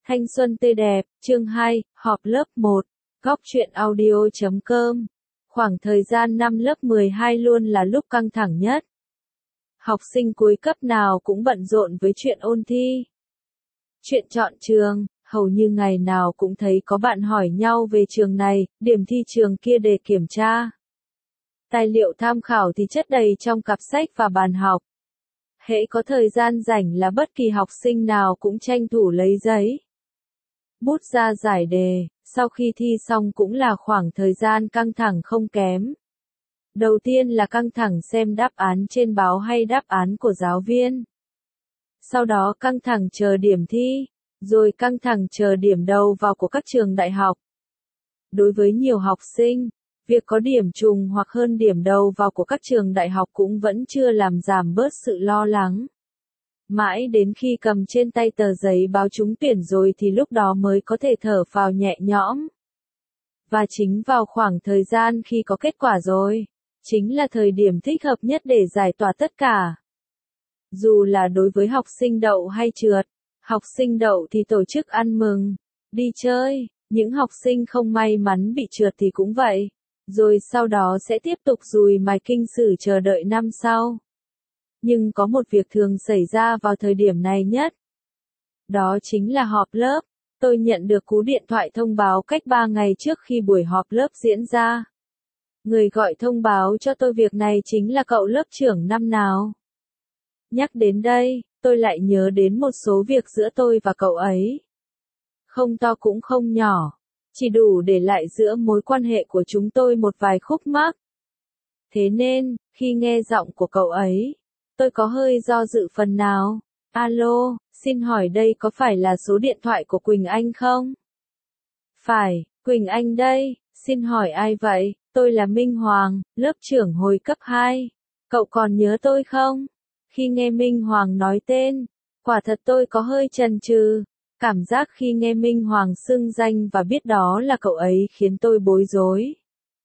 Thanh xuân tươi đẹp, chương 2, họp lớp 1, góc truyện audio.com. Khoảng thời gian năm lớp 12 luôn là lúc căng thẳng nhất. Học sinh cuối cấp nào cũng bận rộn với chuyện ôn thi. Chuyện chọn trường, hầu như ngày nào cũng thấy có bạn hỏi nhau về trường này, điểm thi trường kia để kiểm tra. Tài liệu tham khảo thì chất đầy trong cặp sách và bàn học. Hễ có thời gian rảnh là bất kỳ học sinh nào cũng tranh thủ lấy giấy, bút ra giải đề, sau khi thi xong cũng là khoảng thời gian căng thẳng không kém. Đầu tiên là căng thẳng xem đáp án trên báo hay đáp án của giáo viên. Sau đó căng thẳng chờ điểm thi, rồi căng thẳng chờ điểm đầu vào của các trường đại học. Đối với nhiều học sinh, việc có điểm trùng hoặc hơn điểm đầu vào của các trường đại học cũng vẫn chưa làm giảm bớt sự lo lắng. Mãi đến khi cầm trên tay tờ giấy báo trúng tuyển rồi thì lúc đó mới có thể thở phào nhẹ nhõm. Và chính vào khoảng thời gian khi có kết quả rồi, chính là thời điểm thích hợp nhất để giải tỏa tất cả. Dù là đối với học sinh đậu hay trượt, học sinh đậu thì tổ chức ăn mừng, đi chơi, những học sinh không may mắn bị trượt thì cũng vậy, rồi sau đó sẽ tiếp tục dùi mài kinh sử chờ đợi năm sau. Nhưng có một việc thường xảy ra vào thời điểm này nhất. Đó chính là họp lớp. Tôi nhận được cú điện thoại thông báo cách 3 ngày trước khi buổi họp lớp diễn ra. Người gọi thông báo cho tôi việc này chính là cậu lớp trưởng năm nào. Nhắc đến đây, tôi lại nhớ đến một số việc giữa tôi và cậu ấy. Không to cũng không nhỏ, chỉ đủ để lại giữa mối quan hệ của chúng tôi một vài khúc mắc. Thế nên, khi nghe giọng của cậu ấy, tôi có hơi do dự phần nào. Alo, xin hỏi đây có phải là số điện thoại của Quỳnh Anh không? Phải, Quỳnh Anh đây, xin hỏi ai vậy? Tôi là Minh Hoàng, lớp trưởng hồi cấp 2. Cậu còn nhớ tôi không? Khi nghe Minh Hoàng nói tên, quả thật tôi có hơi chần chừ. Cảm giác khi nghe Minh Hoàng xưng danh và biết đó là cậu ấy khiến tôi bối rối.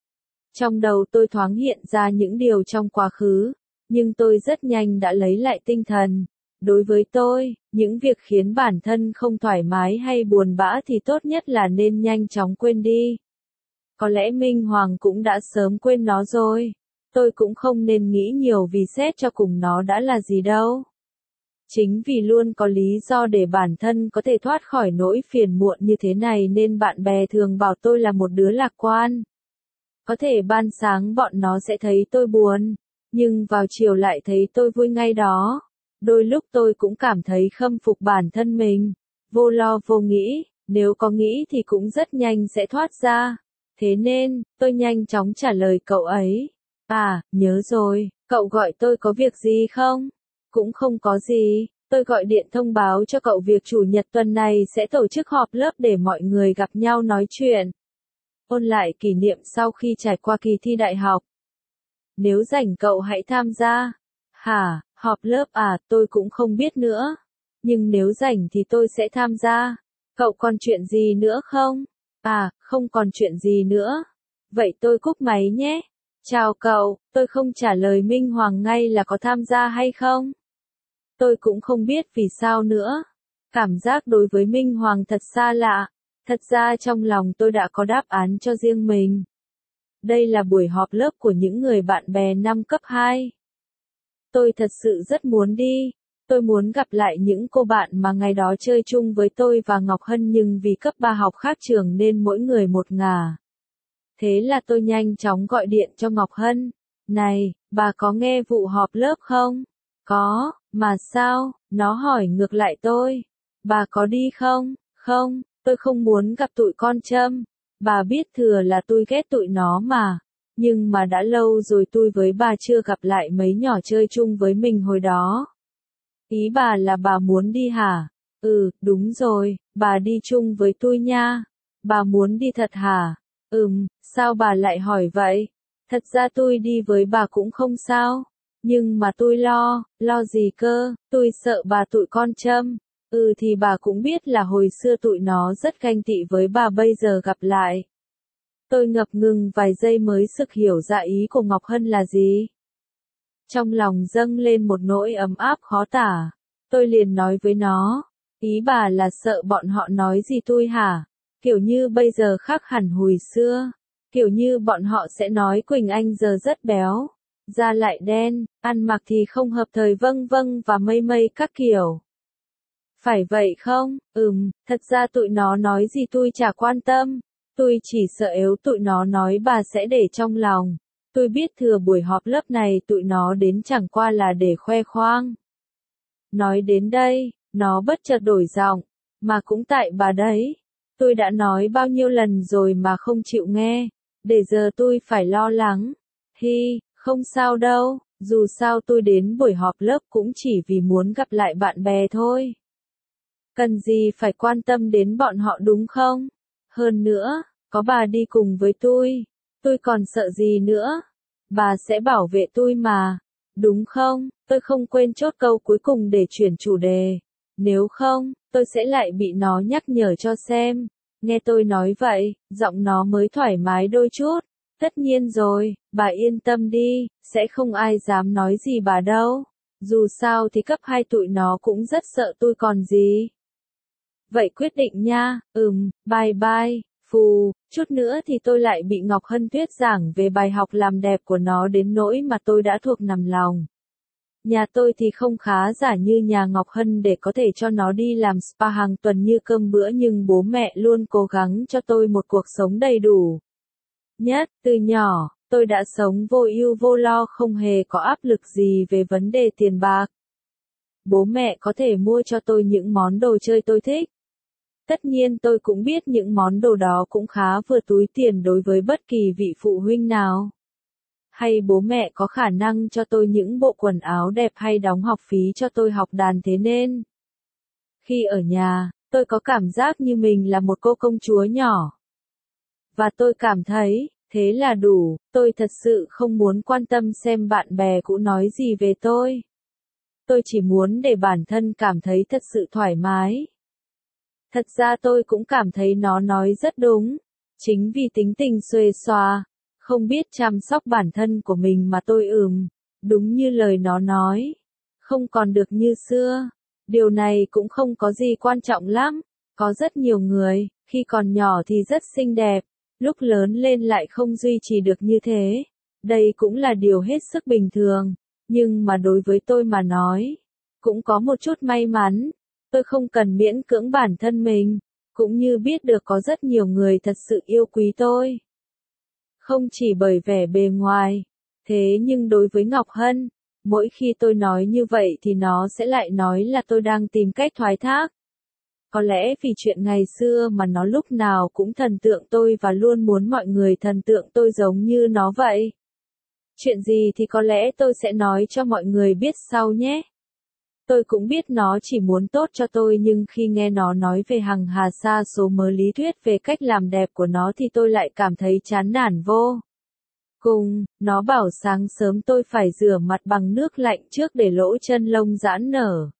Trong đầu tôi thoáng hiện ra những điều trong quá khứ, nhưng tôi rất nhanh đã lấy lại tinh thần. Đối với tôi, những việc khiến bản thân không thoải mái hay buồn bã thì tốt nhất là nên nhanh chóng quên đi. Có lẽ Minh Hoàng cũng đã sớm quên nó rồi. Tôi cũng không nên nghĩ nhiều vì xét cho cùng nó đã là gì đâu. Chính vì luôn có lý do để bản thân có thể thoát khỏi nỗi phiền muộn như thế này nên bạn bè thường bảo tôi là một đứa lạc quan. Có thể ban sáng bọn nó sẽ thấy tôi buồn, nhưng vào chiều lại thấy tôi vui ngay đó. Đôi lúc tôi cũng cảm thấy khâm phục bản thân mình, vô lo vô nghĩ, nếu có nghĩ thì cũng rất nhanh sẽ thoát ra. Thế nên, tôi nhanh chóng trả lời cậu ấy. À, nhớ rồi, cậu gọi tôi có việc gì không? Cũng không có gì, tôi gọi điện thông báo cho cậu việc chủ nhật tuần này sẽ tổ chức họp lớp để mọi người gặp nhau nói chuyện. Ôn lại kỷ niệm sau khi trải qua kỳ thi đại học. Nếu rảnh cậu hãy tham gia. Hả, họp lớp à, tôi cũng không biết nữa. Nhưng nếu rảnh thì tôi sẽ tham gia. Cậu còn chuyện gì nữa không? À, không còn chuyện gì nữa. Vậy tôi cúp máy nhé. Chào cậu, tôi không trả lời Minh Hoàng ngay là có tham gia hay không. Tôi cũng không biết vì sao nữa. Cảm giác đối với Minh Hoàng thật xa lạ. Thật ra trong lòng tôi đã có đáp án cho riêng mình. Đây là buổi họp lớp của những người bạn bè năm cấp 2. Tôi thật sự rất muốn đi. Tôi muốn gặp lại những cô bạn mà ngày đó chơi chung với tôi và Ngọc Hân nhưng vì cấp 3 học khác trường nên mỗi người một ngả. Thế là tôi nhanh chóng gọi điện cho Ngọc Hân. Này, bà có nghe vụ họp lớp không? Có, mà sao? Nó hỏi ngược lại tôi. Bà có đi không? Không, tôi không muốn gặp tụi con Trâm. Bà biết thừa là tôi ghét tụi nó mà. Nhưng mà đã lâu rồi tôi với bà chưa gặp lại mấy nhỏ chơi chung với mình hồi đó. Ý bà là bà muốn đi hả? Ừ, đúng rồi, bà đi chung với tôi nha. Bà muốn đi thật hả? Sao bà lại hỏi vậy? Thật ra tôi đi với bà cũng không sao. Nhưng mà tôi lo gì cơ, tôi sợ bà tụi con Trâm. Thì bà cũng biết là hồi xưa tụi nó rất ganh tị với bà bây giờ gặp lại. Tôi ngập ngừng vài giây mới sực hiểu ra ý của Ngọc Hân là gì. Trong lòng dâng lên một nỗi ấm áp khó tả. Tôi liền nói với nó, Ý bà là sợ bọn họ nói gì tôi hả? Kiểu như bây giờ khác hẳn hồi xưa. Kiểu như bọn họ sẽ nói Quỳnh Anh giờ rất béo, da lại đen, ăn mặc thì không hợp thời vâng vâng và mây mây các kiểu. Phải vậy không? Thật ra tụi nó nói gì tôi chả quan tâm. Tôi chỉ sợ nếu tụi nó nói bà sẽ để trong lòng. Tôi biết thừa buổi họp lớp này tụi nó đến chẳng qua là để khoe khoang. Nói đến đây, nó bất chợt đổi giọng, mà cũng tại bà đấy. Tôi đã nói bao nhiêu lần rồi mà không chịu nghe, để giờ tôi phải lo lắng. Hi, không sao đâu, dù sao tôi đến buổi họp lớp cũng chỉ vì muốn gặp lại bạn bè thôi. Cần gì phải quan tâm đến bọn họ đúng không? Hơn nữa, có bà đi cùng với tôi còn sợ gì nữa? Bà sẽ bảo vệ tôi mà, đúng không? Tôi không quên chốt câu cuối cùng để chuyển chủ đề. Nếu không, tôi sẽ lại bị nó nhắc nhở cho xem. Nghe tôi nói vậy, giọng nó mới thoải mái đôi chút. Tất nhiên rồi, bà yên tâm đi, sẽ không ai dám nói gì bà đâu. Dù sao thì cấp 2 tụi nó cũng rất sợ tôi còn gì. Vậy quyết định nha, bye bye, phù, chút nữa thì tôi lại bị Ngọc Hân thuyết giảng về bài học làm đẹp của nó đến nỗi mà tôi đã thuộc nằm lòng. Nhà tôi thì không khá giả như nhà Ngọc Hân để có thể cho nó đi làm spa hàng tuần như cơm bữa nhưng bố mẹ luôn cố gắng cho tôi một cuộc sống đầy đủ. Nhất, từ nhỏ, tôi đã sống vô ưu vô lo không hề có áp lực gì về vấn đề tiền bạc. Bố mẹ có thể mua cho tôi những món đồ chơi tôi thích. Tất nhiên tôi cũng biết những món đồ đó cũng khá vừa túi tiền đối với bất kỳ vị phụ huynh nào. Hay bố mẹ có khả năng cho tôi những bộ quần áo đẹp hay đóng học phí cho tôi học đàn thế nên. Khi ở nhà, tôi có cảm giác như mình là một cô công chúa nhỏ. Và tôi cảm thấy, thế là đủ, tôi thật sự không muốn quan tâm xem bạn bè cũ nói gì về tôi. Tôi chỉ muốn để bản thân cảm thấy thật sự thoải mái. Thật ra tôi cũng cảm thấy nó nói rất đúng. Chính vì tính tình xuề xòa, không biết chăm sóc bản thân của mình mà tôi đúng như lời nó nói. Không còn được như xưa. Điều này cũng không có gì quan trọng lắm. Có rất nhiều người, khi còn nhỏ thì rất xinh đẹp, lúc lớn lên lại không duy trì được như thế. Đây cũng là điều hết sức bình thường. Nhưng mà đối với tôi mà nói, cũng có một chút may mắn. Tôi không cần miễn cưỡng bản thân mình, cũng như biết được có rất nhiều người thật sự yêu quý tôi. Không chỉ bởi vẻ bề ngoài, thế nhưng đối với Ngọc Hân, mỗi khi tôi nói như vậy thì nó sẽ lại nói là tôi đang tìm cách thoái thác. Có lẽ vì chuyện ngày xưa mà nó lúc nào cũng thần tượng tôi và luôn muốn mọi người thần tượng tôi giống như nó vậy. Chuyện gì thì có lẽ tôi sẽ nói cho mọi người biết sau nhé. Tôi cũng biết nó chỉ muốn tốt cho tôi nhưng khi nghe nó nói về hằng hà sa số mớ lý thuyết về cách làm đẹp của nó thì tôi lại cảm thấy chán nản vô cùng. Nó bảo sáng sớm tôi phải rửa mặt bằng nước lạnh trước để lỗ chân lông giãn nở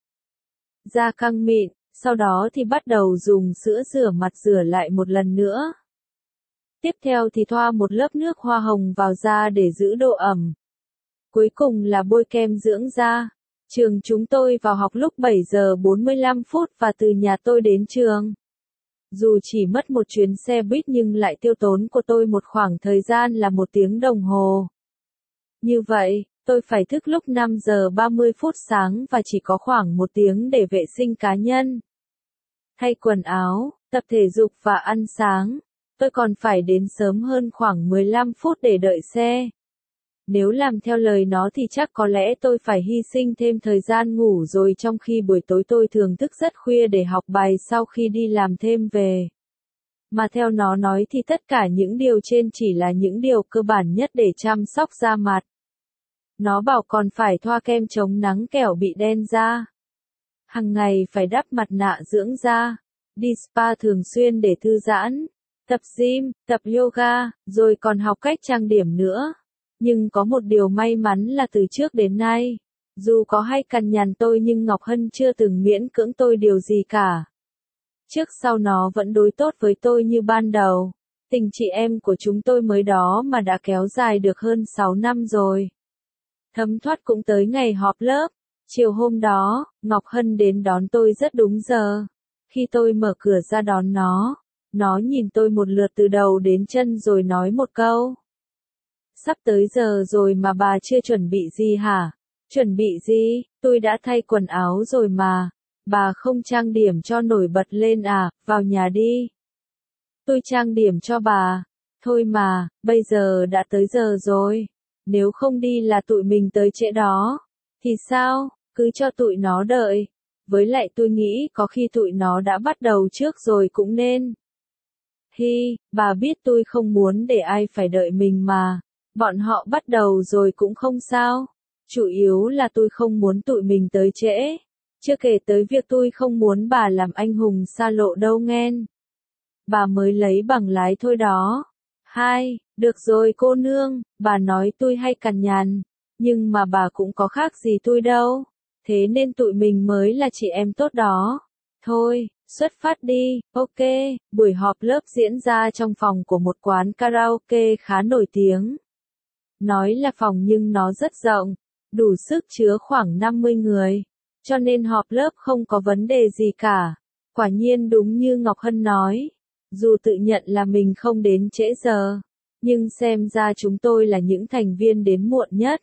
da căng mịn, sau đó thì bắt đầu dùng sữa rửa mặt rửa lại một lần nữa. Tiếp theo thì thoa một lớp nước hoa hồng vào da để giữ độ ẩm. Cuối cùng là bôi kem dưỡng da. Trường chúng tôi vào học lúc 7 giờ 45 phút và từ nhà tôi đến trường. Dù chỉ mất một chuyến xe buýt nhưng lại tiêu tốn của tôi một khoảng thời gian là 1 tiếng đồng hồ. Như vậy, tôi phải thức lúc 5 giờ 30 phút sáng và chỉ có khoảng 1 tiếng để vệ sinh cá nhân, thay quần áo, tập thể dục và ăn sáng. Tôi còn phải đến sớm hơn khoảng 15 phút để đợi xe. Nếu làm theo lời nó thì chắc có lẽ tôi phải hy sinh thêm thời gian ngủ rồi trong khi buổi tối tôi thường thức rất khuya để học bài sau khi đi làm thêm về. Mà theo nó nói thì tất cả những điều trên chỉ là những điều cơ bản nhất để chăm sóc da mặt. Nó bảo còn phải thoa kem chống nắng kẻo bị đen da. Hằng ngày phải đắp mặt nạ dưỡng da, đi spa thường xuyên để thư giãn, tập gym, tập yoga, rồi còn học cách trang điểm nữa. Nhưng có một điều may mắn là từ trước đến nay, dù có hay cằn nhằn tôi nhưng Ngọc Hân chưa từng miễn cưỡng tôi điều gì cả. Trước sau nó vẫn đối tốt với tôi như ban đầu. Tình chị em của chúng tôi mới đó mà đã kéo dài được hơn 6 năm rồi. Thấm thoát cũng tới ngày họp lớp. Chiều hôm đó, Ngọc Hân đến đón tôi rất đúng giờ. Khi tôi mở cửa ra đón nó nhìn tôi một lượt từ đầu đến chân rồi nói một câu. Sắp tới giờ rồi mà bà chưa chuẩn bị gì hả? Chuẩn bị gì? Tôi đã thay quần áo rồi mà. Bà không trang điểm cho nổi bật lên à? Vào nhà đi. Tôi trang điểm cho bà. Thôi mà, bây giờ đã tới giờ rồi. Nếu không đi là tụi mình tới trễ đó. Thì sao? Cứ cho tụi nó đợi. Với lại tôi nghĩ có khi tụi nó đã bắt đầu trước rồi cũng nên. Hi, bà biết tôi không muốn để ai phải đợi mình mà. Bọn họ bắt đầu rồi cũng không sao. Chủ yếu là tôi không muốn tụi mình tới trễ. Chưa kể tới việc tôi không muốn bà làm anh hùng xa lộ đâu nghen. Bà mới lấy bằng lái thôi đó. Hai, được rồi cô nương, bà nói tôi hay cằn nhằn. Nhưng mà bà cũng có khác gì tôi đâu. Thế nên tụi mình mới là chị em tốt đó. Thôi, xuất phát đi, ok. Buổi họp lớp diễn ra trong phòng của một quán karaoke khá nổi tiếng. Nói là phòng nhưng nó rất rộng, đủ sức chứa khoảng 50 người. Cho nên họp lớp không có vấn đề gì cả. Quả nhiên đúng như Ngọc Hân nói. Dù tự nhận là mình không đến trễ giờ, nhưng xem ra chúng tôi là những thành viên đến muộn nhất.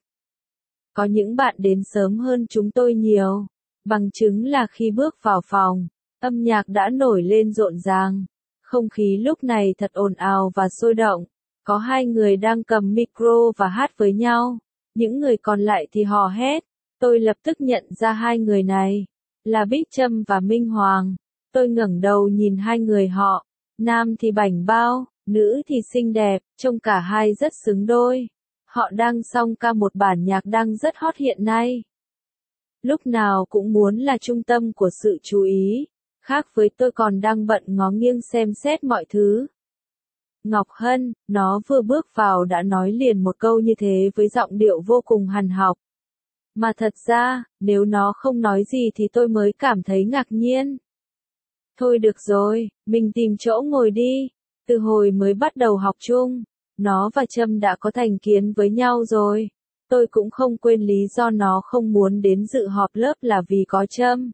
Có những bạn đến sớm hơn chúng tôi nhiều. Bằng chứng là khi bước vào phòng, âm nhạc đã nổi lên rộn ràng. Không khí lúc này thật ồn ào và sôi động. Có hai người đang cầm micro và hát với nhau. Những người còn lại thì hò hét. Tôi lập tức nhận ra hai người này là Bích Trâm và Minh Hoàng. Tôi ngẩng đầu nhìn hai người họ. Nam thì bảnh bao, nữ thì xinh đẹp, trông cả hai rất xứng đôi. Họ đang song ca một bản nhạc đang rất hot hiện nay. Lúc nào cũng muốn là trung tâm của sự chú ý. Khác với tôi còn đang bận ngó nghiêng xem xét mọi thứ. Ngọc Hân, nó vừa bước vào đã nói liền một câu như thế với giọng điệu vô cùng hằn học. Mà thật ra, nếu nó không nói gì thì tôi mới cảm thấy ngạc nhiên. Thôi được rồi, mình tìm chỗ ngồi đi. Từ hồi mới bắt đầu học chung, nó và Trâm đã có thành kiến với nhau rồi. Tôi cũng không quên lý do nó không muốn đến dự họp lớp là vì có Trâm.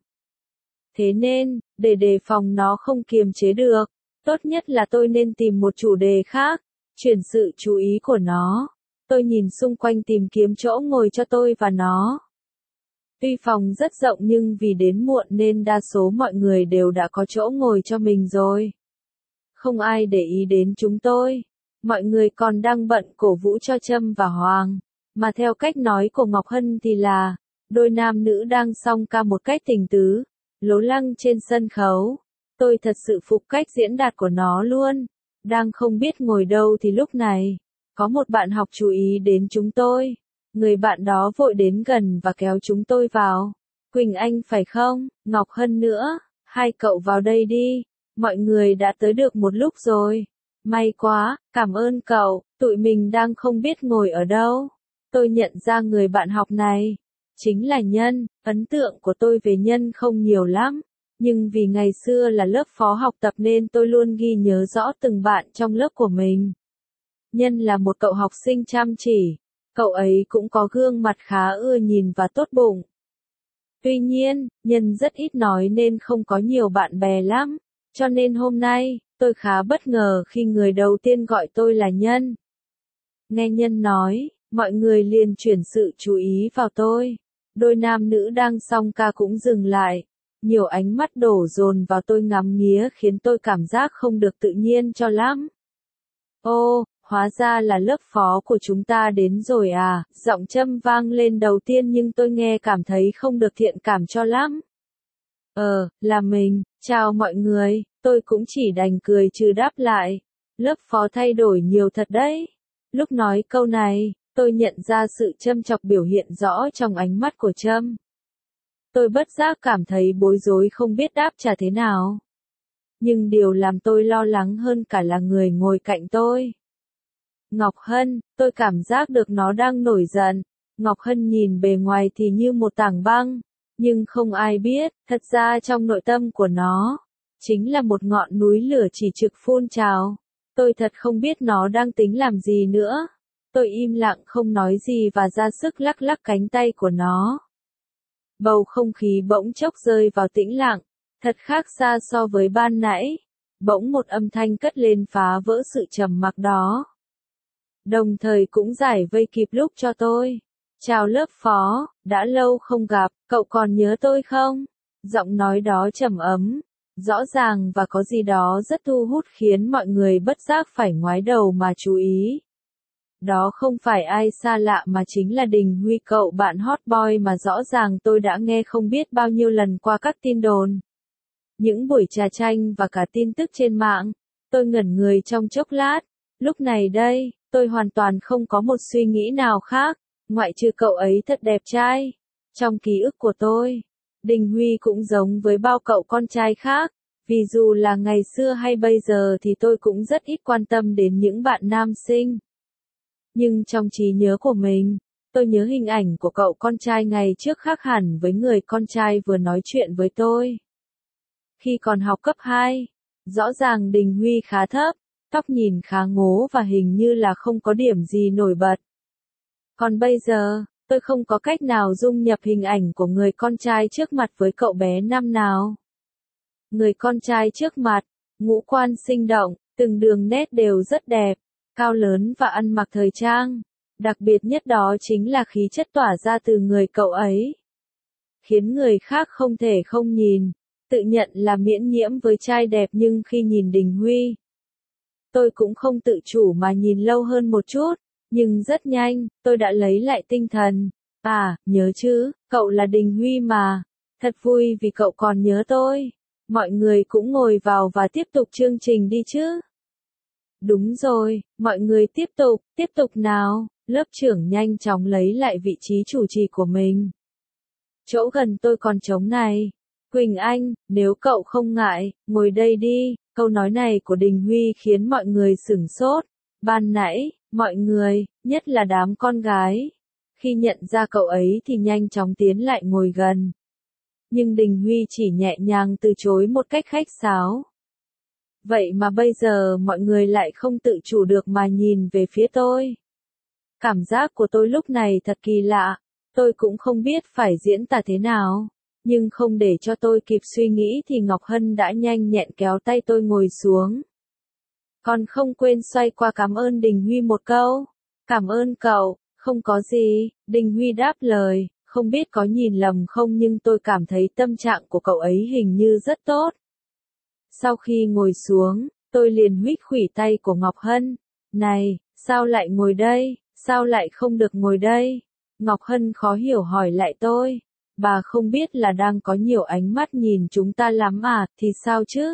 Thế nên, để đề phòng nó không kiềm chế được, tốt nhất là tôi nên tìm một chủ đề khác, chuyển sự chú ý của nó. Tôi nhìn xung quanh tìm kiếm chỗ ngồi cho tôi và nó. Tuy phòng rất rộng nhưng vì đến muộn nên đa số mọi người đều đã có chỗ ngồi cho mình rồi. Không ai để ý đến chúng tôi. Mọi người còn đang bận cổ vũ cho Trâm và Hoàng. Mà theo cách nói của Ngọc Hân thì là, đôi nam nữ đang song ca một cách tình tứ, lố lăng trên sân khấu. Tôi thật sự phục cách diễn đạt của nó luôn. Đang không biết ngồi đâu thì lúc này, có một bạn học chú ý đến chúng tôi. Người bạn đó vội đến gần và kéo chúng tôi vào. Quỳnh Anh phải không? Ngọc Hân nữa. Hai cậu vào đây đi. Mọi người đã tới được một lúc rồi. May quá, cảm ơn cậu. Tụi mình đang không biết ngồi ở đâu. Tôi nhận ra người bạn học này chính là Nhân. Ấn tượng của tôi về Nhân không nhiều lắm. Nhưng vì ngày xưa là lớp phó học tập nên tôi luôn ghi nhớ rõ từng bạn trong lớp của mình. Nhân là một cậu học sinh chăm chỉ. Cậu ấy cũng có gương mặt khá ưa nhìn và tốt bụng. Tuy nhiên, Nhân rất ít nói nên không có nhiều bạn bè lắm. Cho nên hôm nay, tôi khá bất ngờ khi người đầu tiên gọi tôi là Nhân. Nghe Nhân nói, mọi người liền chuyển sự chú ý vào tôi. Đôi nam nữ đang song ca cũng dừng lại. Nhiều ánh mắt đổ dồn vào tôi ngắm nghía khiến tôi cảm giác không được tự nhiên cho lắm. Ô, hóa ra là lớp phó của chúng ta đến rồi à, giọng Trâm vang lên đầu tiên nhưng tôi nghe cảm thấy không được thiện cảm cho lắm. Là mình, chào mọi người, tôi cũng chỉ đành cười trừ đáp lại. Lớp phó thay đổi nhiều thật đấy. Lúc nói câu này, tôi nhận ra sự châm chọc biểu hiện rõ trong ánh mắt của Trâm. Tôi bất giác cảm thấy bối rối không biết đáp trả thế nào. Nhưng điều làm tôi lo lắng hơn cả là người ngồi cạnh tôi. Ngọc Hân, tôi cảm giác được nó đang nổi giận. Ngọc Hân nhìn bề ngoài thì như một tảng băng, nhưng không ai biết, thật ra trong nội tâm của nó, chính là một ngọn núi lửa chỉ trực phun trào. Tôi thật không biết nó đang tính làm gì nữa. Tôi im lặng không nói gì và ra sức lắc lắc cánh tay của nó. Bầu không khí bỗng chốc rơi vào tĩnh lặng. Thật khác xa so với ban nãy. Bỗng một âm thanh cất lên phá vỡ sự trầm mặc đó. Đồng thời cũng giải vây kịp lúc cho tôi. Chào lớp phó, đã lâu không gặp, cậu còn nhớ tôi không? Giọng nói đó trầm ấm, rõ ràng và có gì đó rất thu hút khiến mọi người bất giác phải ngoái đầu mà chú ý. Đó không phải ai xa lạ mà chính là Đình Huy, cậu bạn hot boy mà rõ ràng tôi đã nghe không biết bao nhiêu lần qua các tin đồn. Những buổi trà chanh và cả tin tức trên mạng. Tôi ngẩn người trong chốc lát. Lúc này đây, tôi hoàn toàn không có một suy nghĩ nào khác, ngoại trừ cậu ấy thật đẹp trai. Trong ký ức của tôi, Đình Huy cũng giống với bao cậu con trai khác. Vì dù là ngày xưa hay bây giờ thì tôi cũng rất ít quan tâm đến những bạn nam sinh. Nhưng trong trí nhớ của mình, tôi nhớ hình ảnh của cậu con trai ngày trước khác hẳn với người con trai vừa nói chuyện với tôi. Khi còn học cấp 2, rõ ràng Đình Huy khá thấp, tóc nhìn khá ngố và hình như là không có điểm gì nổi bật. Còn bây giờ, tôi không có cách nào dung nhập hình ảnh của người con trai trước mặt với cậu bé năm nào. Người con trai trước mặt, ngũ quan sinh động, từng đường nét đều rất đẹp, cao lớn và ăn mặc thời trang. Đặc biệt nhất đó chính là khí chất tỏa ra từ người cậu ấy. Khiến người khác không thể không nhìn, tự nhận là miễn nhiễm với trai đẹp, nhưng khi nhìn Đình Huy, tôi cũng không tự chủ mà nhìn lâu hơn một chút, nhưng rất nhanh, tôi đã lấy lại tinh thần. À, nhớ chứ, cậu là Đình Huy mà. Thật vui vì cậu còn nhớ tôi. Mọi người cũng ngồi vào và tiếp tục chương trình đi chứ. Đúng rồi, mọi người tiếp tục nào. Lớp trưởng nhanh chóng lấy lại vị trí chủ trì của mình. Chỗ gần tôi còn trống này. Quỳnh Anh, nếu cậu không ngại, ngồi đây đi. Câu nói này của Đình Huy khiến mọi người sửng sốt. Ban nãy, mọi người, nhất là đám con gái, khi nhận ra cậu ấy thì nhanh chóng tiến lại ngồi gần. Nhưng Đình Huy chỉ nhẹ nhàng từ chối một cách khách sáo. Vậy mà bây giờ mọi người lại không tự chủ được mà nhìn về phía tôi. Cảm giác của tôi lúc này thật kỳ lạ, tôi cũng không biết phải diễn tả thế nào. Nhưng không để cho tôi kịp suy nghĩ thì Ngọc Hân đã nhanh nhẹn kéo tay tôi ngồi xuống. Còn không quên xoay qua cảm ơn Đình Huy một câu. Cảm ơn cậu, không có gì, Đình Huy đáp lời, không biết có nhìn lầm không nhưng tôi cảm thấy tâm trạng của cậu ấy hình như rất tốt. Sau khi ngồi xuống, tôi liền huých khuỷu tay của Ngọc Hân. Này, sao lại ngồi đây, sao lại không được ngồi đây? Ngọc Hân khó hiểu hỏi lại tôi. Bà không biết là đang có nhiều ánh mắt nhìn chúng ta lắm à, thì sao chứ?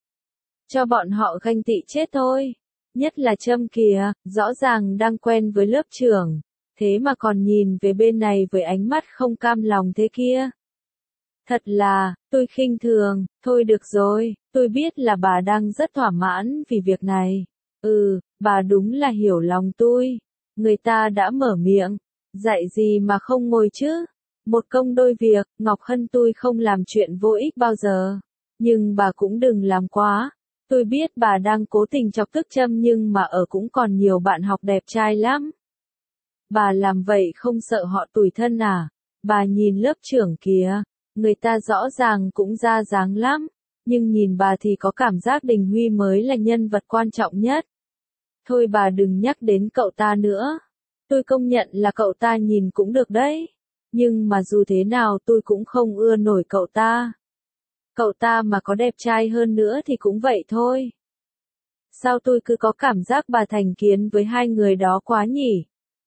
Cho bọn họ ganh tị chết thôi. Nhất là Trâm kìa, rõ ràng đang quen với lớp trưởng, thế mà còn nhìn về bên này với ánh mắt không cam lòng thế kia. Thật là, tôi khinh thường, thôi được rồi, tôi biết là bà đang rất thỏa mãn vì việc này. Bà đúng là hiểu lòng tôi. Người ta đã mở miệng, dạy gì mà không ngồi chứ? Một công đôi việc, Ngọc Hân tôi không làm chuyện vô ích bao giờ. Nhưng bà cũng đừng làm quá. Tôi biết bà đang cố tình chọc tức Trâm nhưng mà ở cũng còn nhiều bạn học đẹp trai lắm. Bà làm vậy không sợ họ tủi thân à? Bà nhìn lớp trưởng kìa, người ta rõ ràng cũng ra dáng lắm, nhưng nhìn bà thì có cảm giác Đình Huy mới là nhân vật quan trọng nhất. Thôi bà đừng nhắc đến cậu ta nữa. Tôi công nhận là cậu ta nhìn cũng được đấy. Nhưng mà dù thế nào tôi cũng không ưa nổi cậu ta. Cậu ta mà có đẹp trai hơn nữa thì cũng vậy thôi. Sao tôi cứ có cảm giác bà thành kiến với hai người đó quá nhỉ?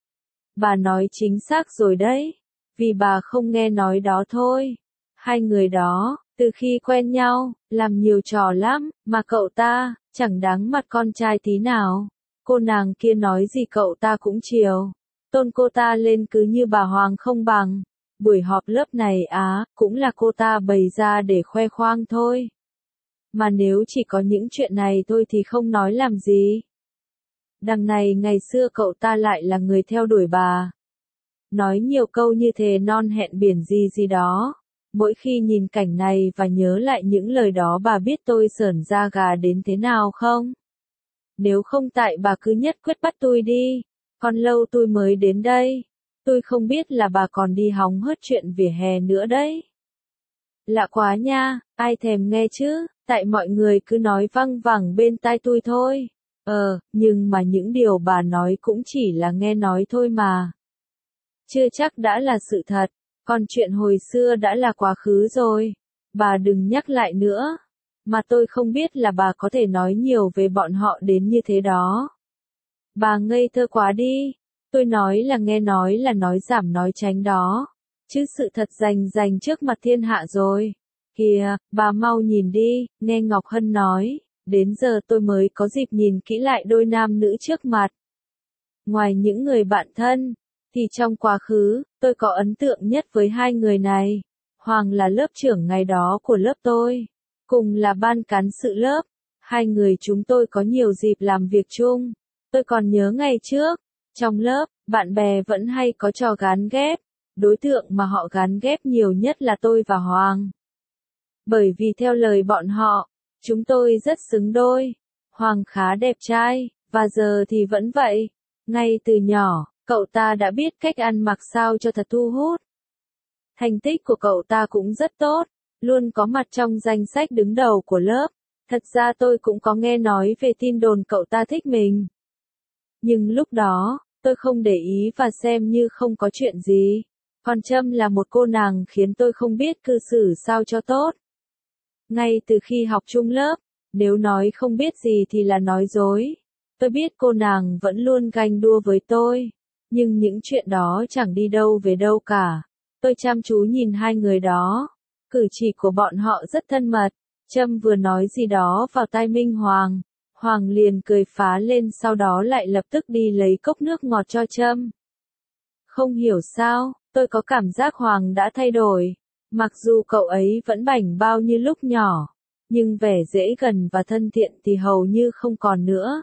Bà nói chính xác rồi đấy. Vì bà không nghe nói đó thôi. Hai người đó, từ khi quen nhau, làm nhiều trò lắm, mà cậu ta, chẳng đáng mặt con trai tí nào. Cô nàng kia nói gì cậu ta cũng chiều. Tôn cô ta lên cứ như bà Hoàng không bằng. Buổi họp lớp này cũng là cô ta bày ra để khoe khoang thôi. Mà nếu chỉ có những chuyện này thôi thì không nói làm gì. Đằng này ngày xưa cậu ta lại là người theo đuổi bà. Nói nhiều câu như thề non hẹn biển gì gì đó. Mỗi khi nhìn cảnh này và nhớ lại những lời đó bà biết tôi sởn da gà đến thế nào không? Nếu không tại bà cứ nhất quyết bắt tôi đi. Còn lâu tôi mới đến đây. Tôi không biết là bà còn đi hóng hớt chuyện vỉa hè nữa đấy. Lạ quá nha, ai thèm nghe chứ, tại mọi người cứ nói văng vẳng bên tai tôi thôi. Nhưng mà những điều bà nói cũng chỉ là nghe nói thôi mà. Chưa chắc đã là sự thật, còn chuyện hồi xưa đã là quá khứ rồi. Bà đừng nhắc lại nữa. Mà tôi không biết là bà có thể nói nhiều về bọn họ đến như thế đó. Bà ngây thơ quá đi. Tôi nói là nói giảm nói tránh đó. Chứ sự thật rành trước mặt thiên hạ rồi. Kìa, bà mau nhìn đi, nghe Ngọc Hân nói. Đến giờ tôi mới có dịp nhìn kỹ lại đôi nam nữ trước mặt. Ngoài những người bạn thân, thì trong quá khứ, tôi có ấn tượng nhất với hai người này. Hoàng là lớp trưởng ngày đó của lớp tôi, cùng là ban cán sự lớp. Hai người chúng tôi có nhiều dịp làm việc chung. Tôi còn nhớ ngày trước, trong lớp, bạn bè vẫn hay có trò gán ghép. Đối tượng mà họ gán ghép nhiều nhất là tôi và Hoàng. Bởi vì theo lời bọn họ, chúng tôi rất xứng đôi. Hoàng khá đẹp trai, và giờ thì vẫn vậy. Ngay từ nhỏ, cậu ta đã biết cách ăn mặc sao cho thật thu hút. Thành tích của cậu ta cũng rất tốt, luôn có mặt trong danh sách đứng đầu của lớp. Thật ra tôi cũng có nghe nói về tin đồn cậu ta thích mình. Nhưng lúc đó, tôi không để ý và xem như không có chuyện gì. Còn Trâm là một cô nàng khiến tôi không biết cư xử sao cho tốt. Ngay từ khi học chung lớp, nếu nói không biết gì thì là nói dối. Tôi biết cô nàng vẫn luôn ganh đua với tôi, nhưng những chuyện đó chẳng đi đâu về đâu cả. Tôi chăm chú nhìn hai người đó, cử chỉ của bọn họ rất thân mật. Trâm vừa nói gì đó vào tai Minh Hoàng, Hoàng liền cười phá lên, sau đó lại lập tức đi lấy cốc nước ngọt cho Trâm. Không hiểu sao, tôi có cảm giác Hoàng đã thay đổi. Mặc dù cậu ấy vẫn bảnh bao như lúc nhỏ, nhưng vẻ dễ gần và thân thiện thì hầu như không còn nữa.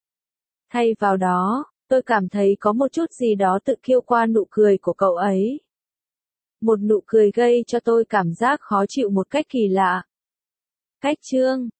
Thay vào đó, tôi cảm thấy có một chút gì đó tự kiêu qua nụ cười của cậu ấy. Một nụ cười gây cho tôi cảm giác khó chịu một cách kỳ lạ. Cách chương